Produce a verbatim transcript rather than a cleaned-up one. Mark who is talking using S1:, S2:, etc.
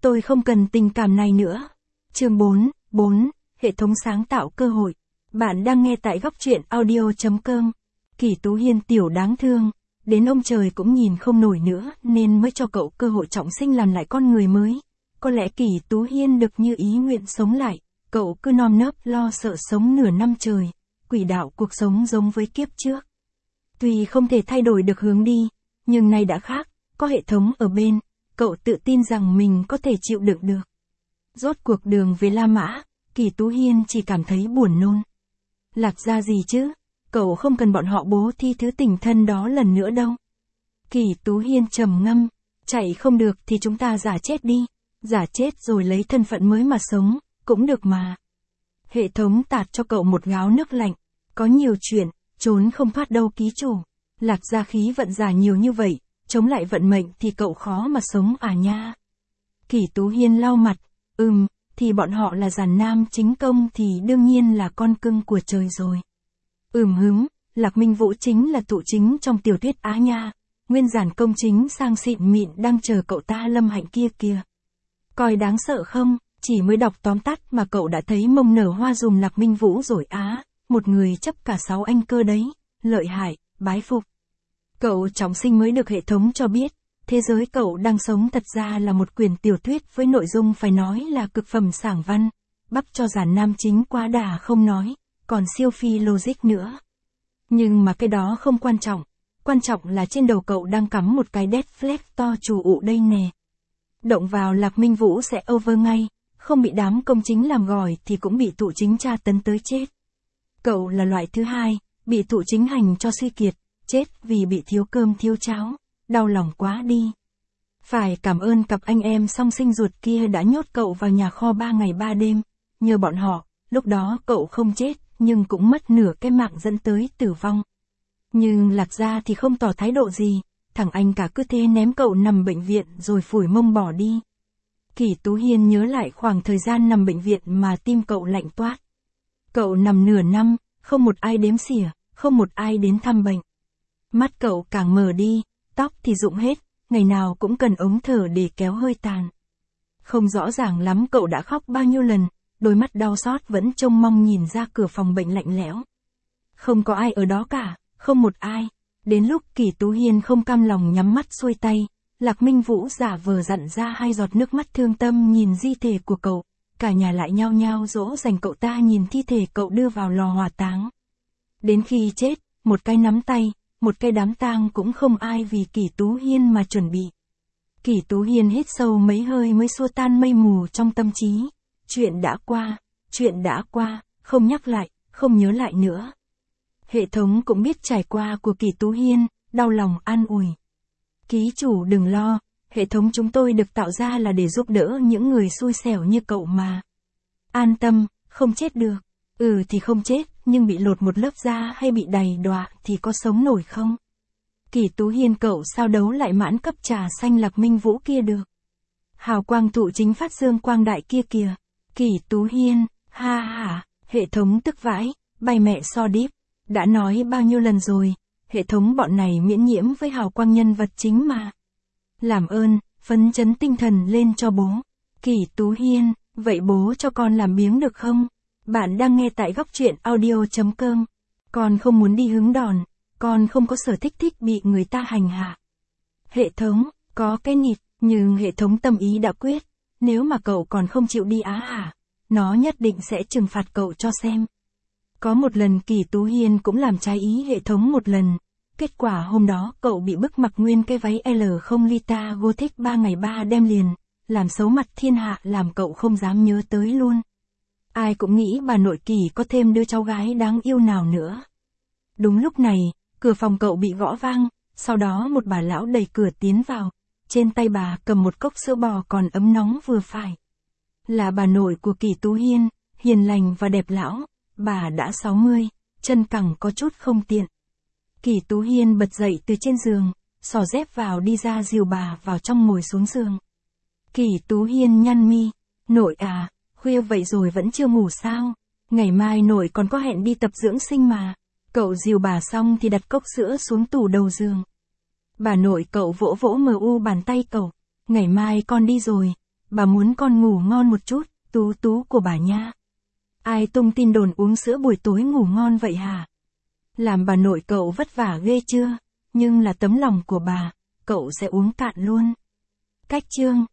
S1: tôi không cần tình cảm này nữa. Chương bốn, bốn, hệ thống sáng tạo cơ hội. Bạn đang nghe tại góc truyện audio.com. Kỷ Tú Hiên tiểu đáng thương, đến ông trời cũng nhìn không nổi nữa nên mới cho cậu cơ hội trọng sinh làm lại con người mới. Có lẽ Kỷ Tú Hiên được như ý nguyện sống lại, cậu cứ nom nớp lo sợ sống nửa năm trời, quỷ đạo cuộc sống giống với kiếp trước. Tuy không thể thay đổi được hướng đi, nhưng nay đã khác, có hệ thống ở bên, cậu tự tin rằng mình có thể chịu đựng được. Rốt cuộc đường về La Mã, Kỷ Tú Hiên chỉ cảm thấy buồn nôn. Lạc ra gì chứ, cậu không cần bọn họ bố thí thứ tình thân đó lần nữa đâu. Kỷ Tú Hiên trầm ngâm, chạy không được thì chúng ta giả chết đi, giả chết rồi lấy thân phận mới mà sống, cũng được mà. Hệ thống tạt cho cậu một gáo nước lạnh, có nhiều chuyện, trốn không thoát đâu ký chủ. Lạc ra khí vận giả nhiều như vậy, chống lại vận mệnh thì cậu khó mà sống à nha. Kỷ Tú Hiên lau mặt, ừm, thì bọn họ là giàn nam chính công thì đương nhiên là con cưng của trời rồi. Ừm hứm, Lạc Minh Vũ chính là tụ chính trong tiểu thuyết Á nha, nguyên giản công chính sang xịn mịn đang chờ cậu ta lâm hạnh kia kìa. Coi đáng sợ không, chỉ mới đọc tóm tắt mà cậu đã thấy mông nở hoa dùm Lạc Minh Vũ rồi á, một người chấp cả sáu anh cơ đấy, lợi hại, bái phục. Cậu trọng sinh mới được hệ thống cho biết, thế giới cậu đang sống thật ra là một quyển tiểu thuyết với nội dung phải nói là cực phẩm sảng văn, bắp cho giản nam chính quá đà không nói, còn siêu phi logic nữa. Nhưng mà cái đó không quan trọng, quan trọng là trên đầu cậu đang cắm một cái dead flag to trù ụ đây nè. Động vào Lạc Minh Vũ sẽ over ngay, không bị đám công chính làm gỏi thì cũng bị tụ chính tra tấn tới chết. Cậu là loại thứ hai, bị tụ chính hành cho suy kiệt, chết vì bị thiếu cơm thiếu cháo, đau lòng quá đi. Phải cảm ơn cặp anh em song sinh ruột kia đã nhốt cậu vào nhà kho ba ngày ba đêm, nhờ bọn họ, lúc đó cậu không chết, nhưng cũng mất nửa cái mạng dẫn tới tử vong. Nhưng Lạc gia thì không tỏ thái độ gì, thằng anh cả cứ thế ném cậu nằm bệnh viện rồi phủi mông bỏ đi. Kỷ Tú Hiên nhớ lại khoảng thời gian nằm bệnh viện mà tim cậu lạnh toát. Cậu nằm nửa năm, không một ai đếm xỉa, không một ai đến thăm bệnh. Mắt cậu càng mờ đi, tóc thì rụng hết, ngày nào cũng cần ống thở để kéo hơi tàn. Không rõ ràng lắm cậu đã khóc bao nhiêu lần, đôi mắt đau xót vẫn trông mong nhìn ra cửa phòng bệnh lạnh lẽo. Không có ai ở đó cả, không một ai. Đến lúc Kỷ Tú Hiên không cam lòng nhắm mắt xuôi tay, Lạc Minh Vũ giả vờ dặn ra hai giọt nước mắt thương tâm nhìn di thể của cậu, cả nhà lại nhao nhao dỗ dành cậu ta nhìn thi thể cậu đưa vào lò hỏa táng. Đến khi chết, một cái nắm tay, một cái đám tang cũng không ai vì Kỷ Tú Hiên mà chuẩn bị. Kỷ Tú Hiên hít sâu mấy hơi mới xua tan mây mù trong tâm trí. Chuyện đã qua, chuyện đã qua, không nhắc lại, không nhớ lại nữa. Hệ thống cũng biết trải qua của Kỷ Tú Hiên, đau lòng an ủi. Ký chủ đừng lo, hệ thống chúng tôi được tạo ra là để giúp đỡ những người xui xẻo như cậu mà. An tâm, không chết được. Ừ thì không chết, nhưng bị lột một lớp da hay bị đầy đọa thì có sống nổi không? Kỷ Tú Hiên cậu sao đấu lại mãn cấp trà xanh Lạc Minh Vũ kia được? Hào quang thụ chính phát dương quang đại kia kìa. Kỷ Tú Hiên, ha ha, hệ thống tức vãi, bay mẹ so điếp. Đã nói bao nhiêu lần rồi, hệ thống bọn này miễn nhiễm với hào quang nhân vật chính mà. Làm ơn, phấn chấn tinh thần lên cho bố. Kỷ Tú Hiên, vậy bố cho con làm biếng được không? Bạn đang nghe tại góc truyện audio.com. Con không muốn đi hứng đòn, con không có sở thích thích bị người ta hành hạ. Hệ thống, có cái nịt, nhưng hệ thống tâm ý đã quyết, nếu mà cậu còn không chịu đi á hả, nó nhất định sẽ trừng phạt cậu cho xem. Có một lần Kỷ Tú Hiên cũng làm trái ý hệ thống một lần, kết quả hôm đó cậu bị bức mặc nguyên cái váy L không Lita Gothic ba ngày ba đêm liền, làm xấu mặt thiên hạ làm cậu không dám nhớ tới luôn. Ai cũng nghĩ bà nội Kỷ có thêm đứa cháu gái đáng yêu nào nữa. Đúng lúc này, cửa phòng cậu bị gõ vang, sau đó một bà lão đẩy cửa tiến vào, trên tay bà cầm một cốc sữa bò còn ấm nóng vừa phải. Là bà nội của Kỷ Tú Hiên, hiền lành và đẹp lão, bà đã sáu mươi, chân cẳng có chút không tiện. Kỷ Tú Hiên bật dậy từ trên giường, xỏ dép vào đi ra dìu bà vào trong ngồi xuống giường. Kỷ Tú Hiên nhăn mi, nội à, khuya vậy rồi vẫn chưa ngủ sao? Ngày mai nội còn có hẹn đi tập dưỡng sinh mà. Cậu dìu bà xong thì đặt cốc sữa xuống tủ đầu giường. Bà nội cậu vỗ vỗ mờ u bàn tay cậu. Ngày mai con đi rồi. Bà muốn con ngủ ngon một chút, tú tú của bà nha. Ai tung tin đồn uống sữa buổi tối ngủ ngon vậy hả? Làm bà nội cậu vất vả ghê chưa? Nhưng là tấm lòng của bà, cậu sẽ uống cạn luôn. Cách chương